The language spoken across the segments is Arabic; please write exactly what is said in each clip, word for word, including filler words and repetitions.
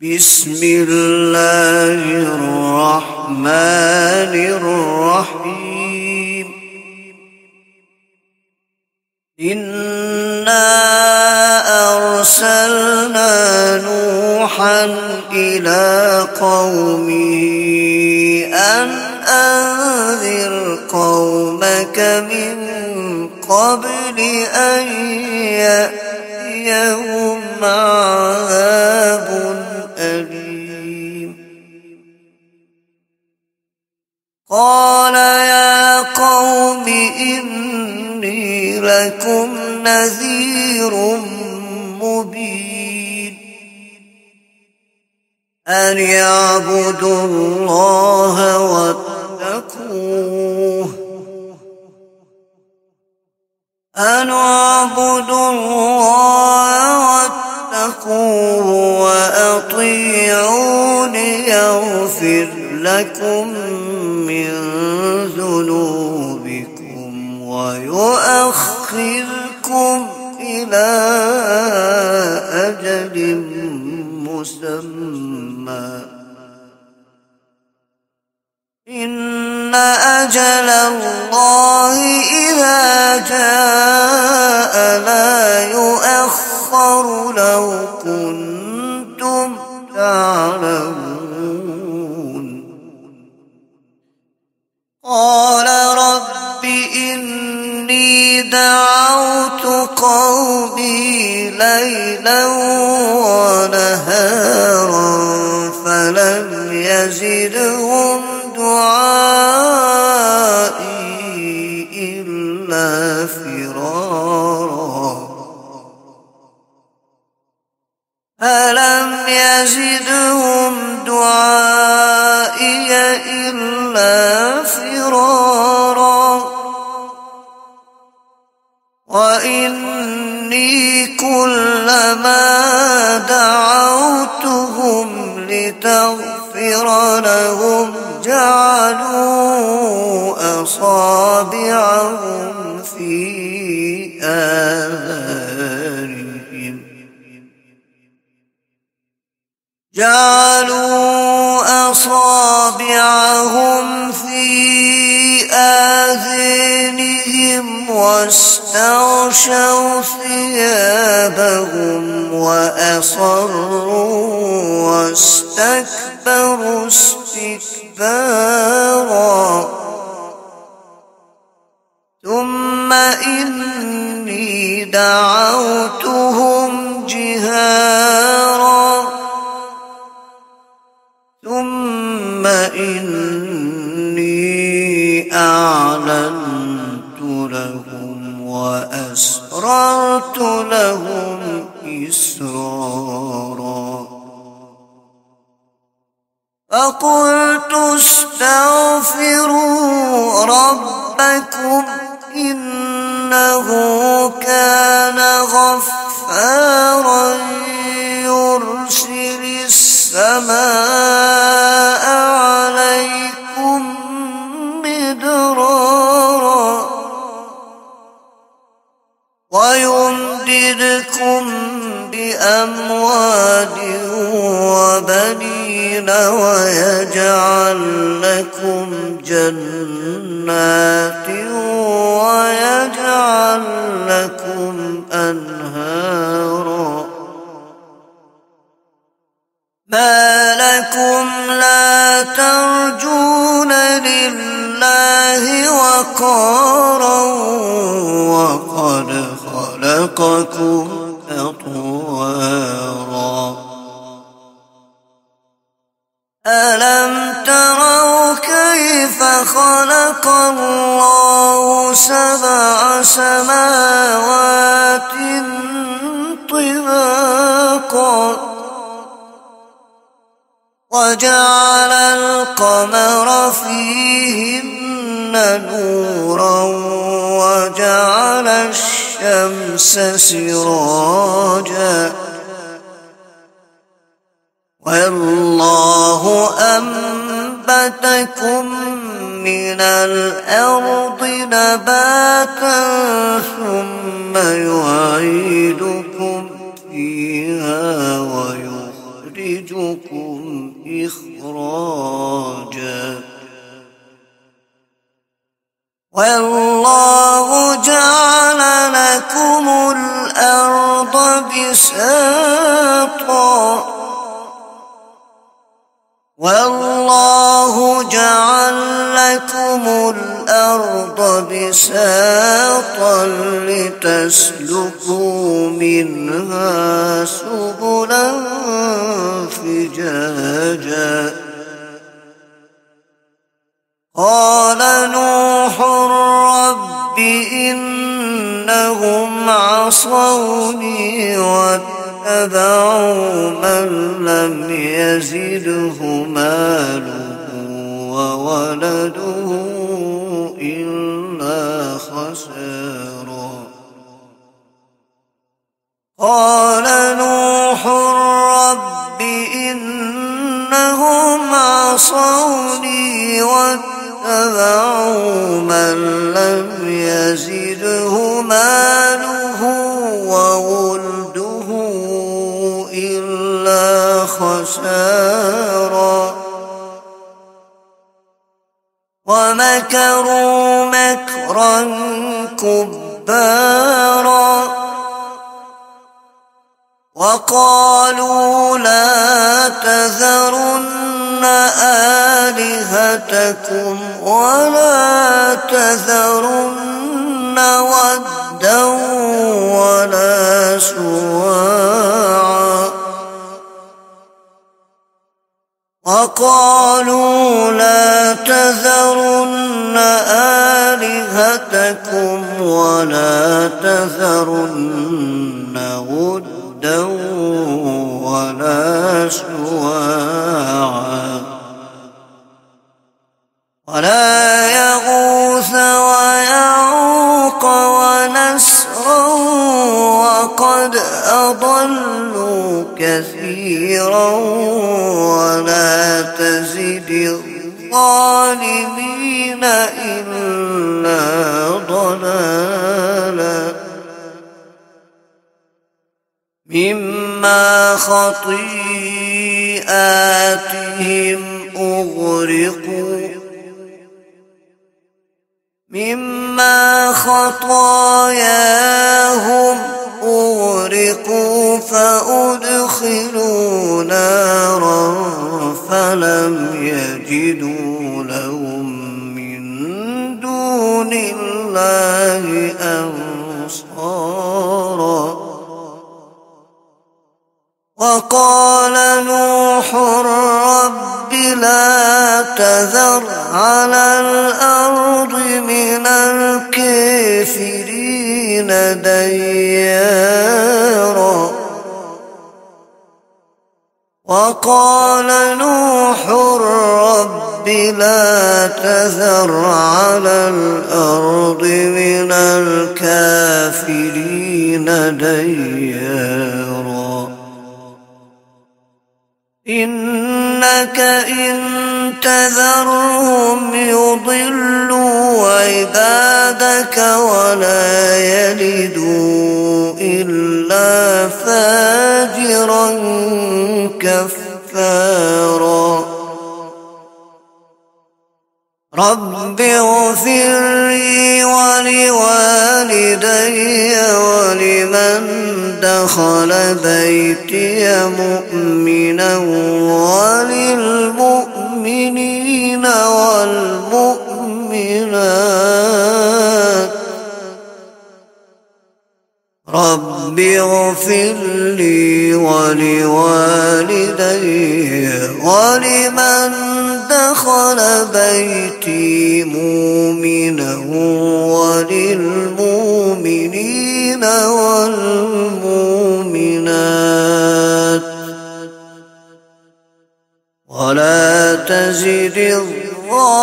بسم الله الرحمن الرحيم إنا أرسلنا نوحا إلى قومه أن أنذر قومك من قبل أن يأتيهم عذاب أليم. قال يا قوم إني لكم نذير مبين أن يعبدوا الله واتقوه أن اعبدوا الله واتقوه وأطيعون يغفر لكم من ذنوبكم ويؤخركم إلى أجل مسمى إن أجل الله إذا جاء لا يؤخر لو كنتم تعلمون. قال رب إني دعوت قومي ليلا ونهارا فلم يزدهم دعائي إلا فرارا فلم يزدهم دعائي إلا فرارا وإني كلما دعوتهم لتغفر لهم جعلوا أصابعهم في آذانهم جعلوا أصابعهم في آذانهم واستغشوا ثيابهم وأصروا واستكبروا استكبارا ثم إني دعوتهم جهارا ثم إني أعلنت لهم وأسررت لهم إسرارا فقلت استغفروا ربكم إنه كان غفارا يرسل السماء عليكم مدرارا ويمددكم بأموال وبنين ويجعل لكم جنات ويجعل لكم أنهارا ما لكم لا ترجون لله وقارا وقد خلقكم أطوارا ألم تروا كيف خلق الله سبع سماوات طباقا وجعل القمر فيهن نورا وجعل الشمس سراجا والله أنبتكم من الأرض نباتا ثم يعيدكم فيها ويخرجكم يزدكم إخراجا والله جعل لكم الأرض بساطا والله جعل لكم الأرض بساطا لتسلكوا منها سبلا فجاجا قال نوح رب إنهم عصوني واتبعوا من لم يزده ماله وولده إلا خسارا قال نوح رب إنهم عصوني واتبعوا من لم يزده ماله وولده إلا خسارا ومكروا مكرا كبارا وقالوا لا تذرن آلهتكم ولا تذرن ودا ولا سواعا وقالوا لا تذرن آلهتكم ولا تذرن ودا ولا سواعا ولا يغوث ويعوق ونسرا وقد أضلوا كثيرا ولا تزد الظالمين إلا ضلالا مما خطيئاتهم أغرقوا مما خطاياهم أغرقوا فأدخلوا نارا فلم يجدوا لهم من دون الله أنصارا وقال نوح رب لا تذر على الأرض من الكافرين ديارا وقال نوح رب لا تذر على الأرض من الكافرين ديارا إنك إن تذرهم يضلوا عبادك ولا يلدوا إلا فاجرا كفارا رب اغفر لي ولوالدي ولمن دخل بيتي مؤمنا وللمؤمنين والمؤمنات رب اغفر لي ولوالدي ولمن دخل بيتي مؤمنا وللمؤمنين والمؤمنات ولا تزد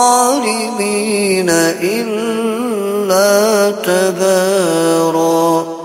الظالمين إلا تبارا